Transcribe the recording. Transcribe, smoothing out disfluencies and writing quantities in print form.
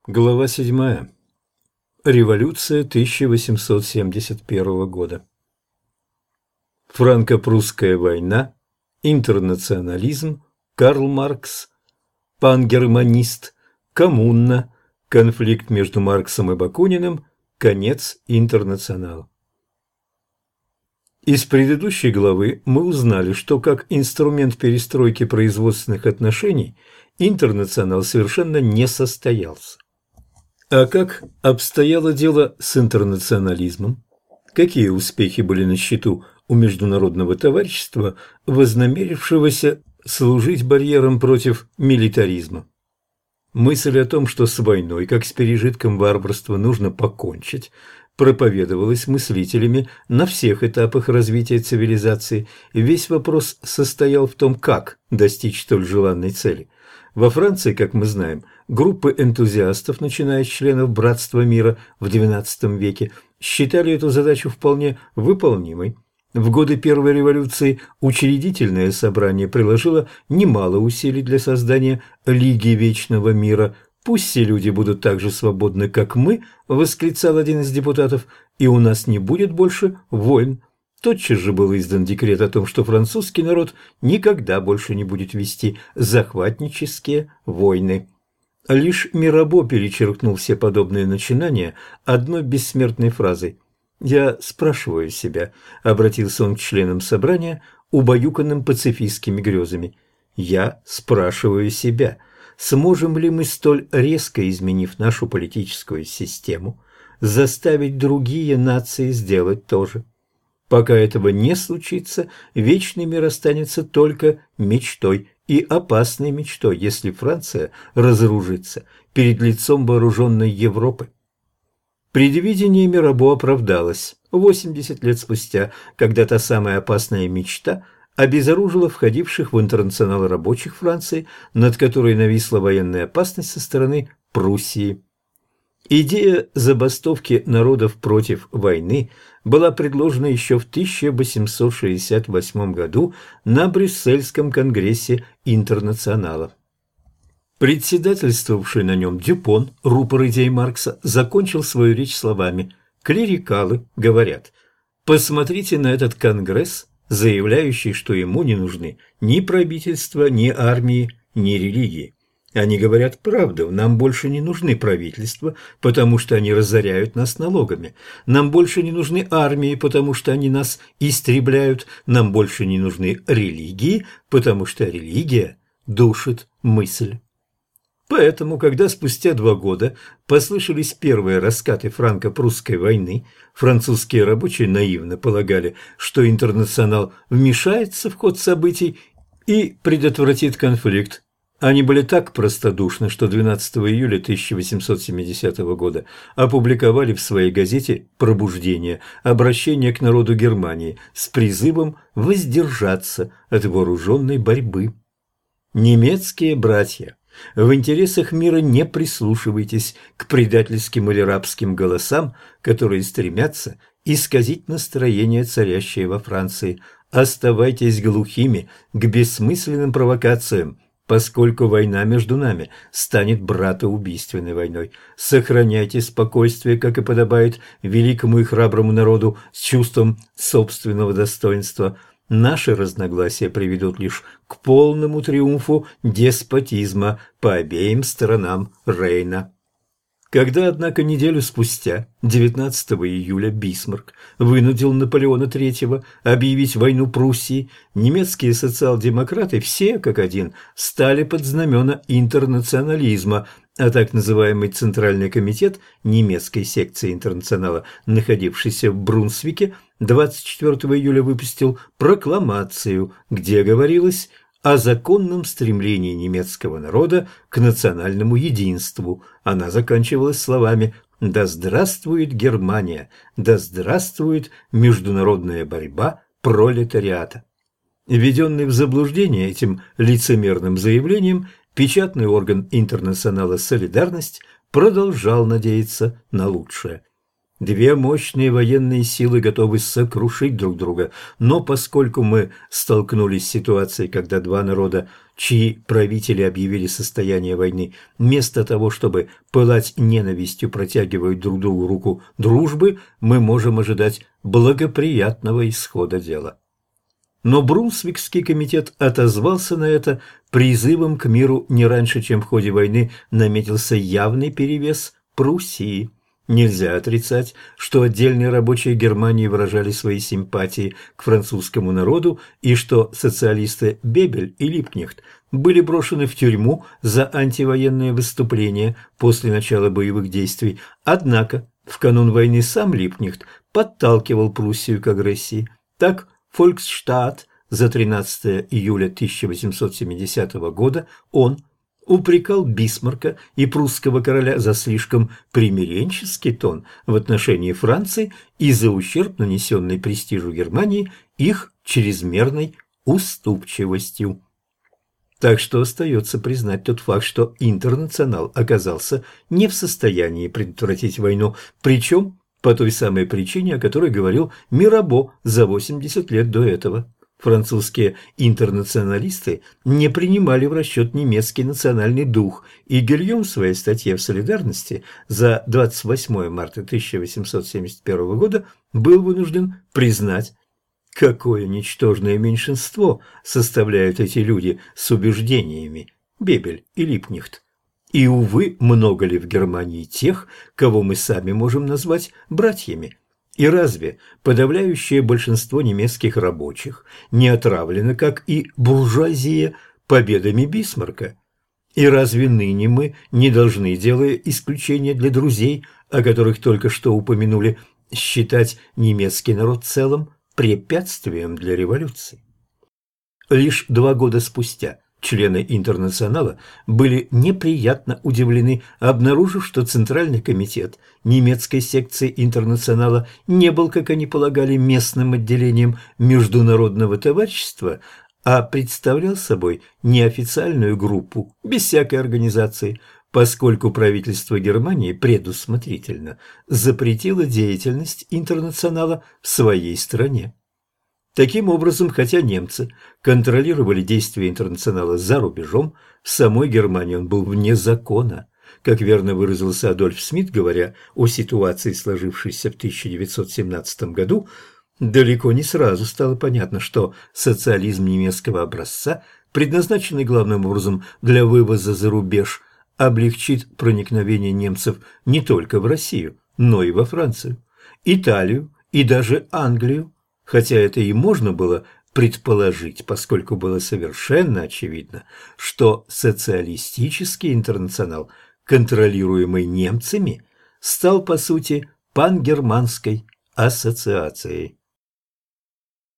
Глава 7. Революция 1871 года. Франко-прусская война, интернационализм, Карл Маркс, пангерманист, коммуна, конфликт между Марксом и Бакуниным, конец интернационала. Из предыдущей главы мы узнали, что как инструмент перестройки производственных отношений интернационал совершенно не состоялся. А как обстояло дело с интернационализмом? Какие успехи были насчету у международного товарищества, вознамерившегося служить барьером против милитаризма? Мысль о том, что с войной, как с пережитком варварства, нужно покончить, проповедовалась мыслителями на всех этапах развития цивилизации. Весь вопрос состоял в том, как достичь столь желанной цели. Во Франции, как мы знаем, группы энтузиастов, начиная с членов Братства мира в XII веке, считали эту задачу вполне выполнимой. В годы Первой революции учредительное собрание приложило немало усилий для создания Лиги Вечного мира. «Пусть все люди будут так же свободны, как мы», – восклицал один из депутатов, – «и у нас не будет больше войн». Тотчас же был издан декрет о том, что французский народ никогда больше не будет вести захватнические войны. Лишь Мирабо перечеркнул все подобные начинания одной бессмертной фразой. «Я спрашиваю себя», — обратился он к членам собрания, убаюканным пацифистскими грезами, «я спрашиваю себя, сможем ли мы, столь резко изменив нашу политическую систему, заставить другие нации сделать то же? Пока этого не случится, вечный мир останется только мечтой, и опасной мечтой, если Франция разоружится перед лицом вооруженной Европы». Предвидение Мирабо оправдалось 80 лет спустя, когда та самая опасная мечта обезоружила входивших в интернационал рабочих Франции, над которой нависла военная опасность со стороны Пруссии. Идея забастовки народов против войны была предложена еще в 1868 году на Брюссельском конгрессе интернационала. Председательствовавший на нем Дюпон, рупор идей Маркса, закончил свою речь словами: «Клерикалы говорят, посмотрите на этот конгресс, заявляющий, что ему не нужны ни правительства, ни армии, ни религии. Они говорят правду, нам больше не нужны правительства, потому что они разоряют нас налогами. Нам больше не нужны армии, потому что они нас истребляют. Нам больше не нужны религии, потому что религия душит мысль». Поэтому, когда спустя 2 года послышались первые раскаты франко-прусской войны, французские рабочие наивно полагали, что интернационал вмешается в ход событий и предотвратит конфликт. Они были так простодушны, что 12 июля 1870 года опубликовали в своей газете «Пробуждение» обращение к народу Германии с призывом воздержаться от вооруженной борьбы. Немецкие братья, в интересах мира не прислушивайтесь к предательским или рабским голосам, которые стремятся исказить настроение, царящее во Франции. Оставайтесь глухими к бессмысленным провокациям, поскольку война между нами станет братоубийственной войной. Сохраняйте спокойствие, как и подобает великому и храброму народу, с чувством собственного достоинства. Наши разногласия приведут лишь к полному триумфу деспотизма по обеим сторонам Рейна. Когда, однако, неделю спустя, 19 июля, Бисмарк вынудил Наполеона III объявить войну Пруссии, немецкие социал-демократы все как один стали под знамена интернационализма, а так называемый Центральный комитет немецкой секции интернационала, находившийся в Брунсвике, 24 июля выпустил прокламацию, где говорилось о законном стремлении немецкого народа к национальному единству. Она заканчивалась словами: «Да здравствует Германия! Да здравствует международная борьба пролетариата!» Введенный в заблуждение этим лицемерным заявлением, печатный орган интернационала «Солидарность» продолжал надеяться на лучшее. Две мощные военные силы готовы сокрушить друг друга, но поскольку мы столкнулись с ситуацией, когда два народа, чьи правители объявили состояние войны, вместо того, чтобы пылать ненавистью, протягивают друг другу руку дружбы, мы можем ожидать благоприятного исхода дела. Но Брунсвикский комитет отозвался на это призывом к миру не раньше, чем в ходе войны наметился явный перевес Пруссии. Нельзя отрицать, что отдельные рабочие Германии выражали свои симпатии к французскому народу и что социалисты Бебель и Липкнехт были брошены в тюрьму за антивоенные выступления после начала боевых действий. Однако в канун войны сам Липкнехт подталкивал Пруссию к агрессии. Так Фольксштадт за 13 июля 1870 года он упрекал Бисмарка и прусского короля за слишком примиренческий тон в отношении Франции и за ущерб, нанесенный престижу Германии, их чрезмерной уступчивостью. Так что остается признать тот факт, что Интернационал оказался не в состоянии предотвратить войну, причем по той самой причине, о которой говорил Мирабо за 80 лет до этого. Французские интернационалисты не принимали в расчет немецкий национальный дух, и Гильом в своей статье в «Солидарности» за 28 марта 1871 года был вынужден признать, какое ничтожное меньшинство составляют эти люди с убеждениями Бебель и Липкнехт. И, увы, много ли в Германии тех, кого мы сами можем назвать братьями? И разве подавляющее большинство немецких рабочих не отравлено, как и буржуазия, победами Бисмарка? И разве ныне мы не должны, делая исключение для друзей, о которых только что упомянули, считать немецкий народ целым препятствием для революции? Лишь 2 года спустя члены Интернационала были неприятно удивлены, обнаружив, что Центральный комитет немецкой секции Интернационала не был, как они полагали, местным отделением Международного товарищества, а представлял собой неофициальную группу, без всякой организации, поскольку правительство Германии предусмотрительно запретило деятельность Интернационала в своей стране. Таким образом, хотя немцы контролировали действия Интернационала за рубежом, в самой Германии он был вне закона. Как верно выразился Адольф Смит, говоря о ситуации, сложившейся в 1917 году, далеко не сразу стало понятно, что социализм немецкого образца, предназначенный главным образом для вывоза за рубеж, облегчит проникновение немцев не только в Россию, но и во Францию, Италию и даже Англию. Хотя это и можно было предположить, поскольку было совершенно очевидно, что социалистический интернационал, контролируемый немцами, стал по сути пангерманской ассоциацией.